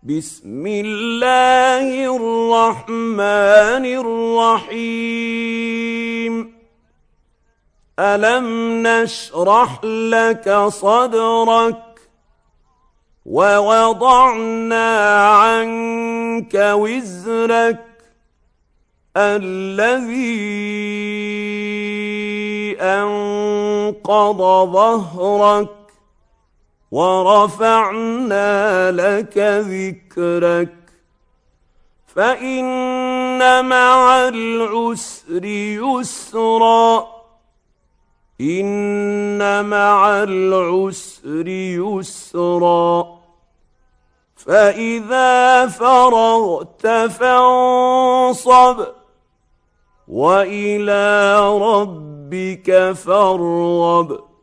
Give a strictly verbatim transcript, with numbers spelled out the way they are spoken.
بسم الله الرحمن الرحيم ألم نشرح لك صدرك ووضعنا عنك وزرك الذي أنقض ظهرك ورفعنا لك ذكرك فإن مع العسر يسرا إن مع العسر يسرا فإذا فرغت فانصب وإلى ربك فارغب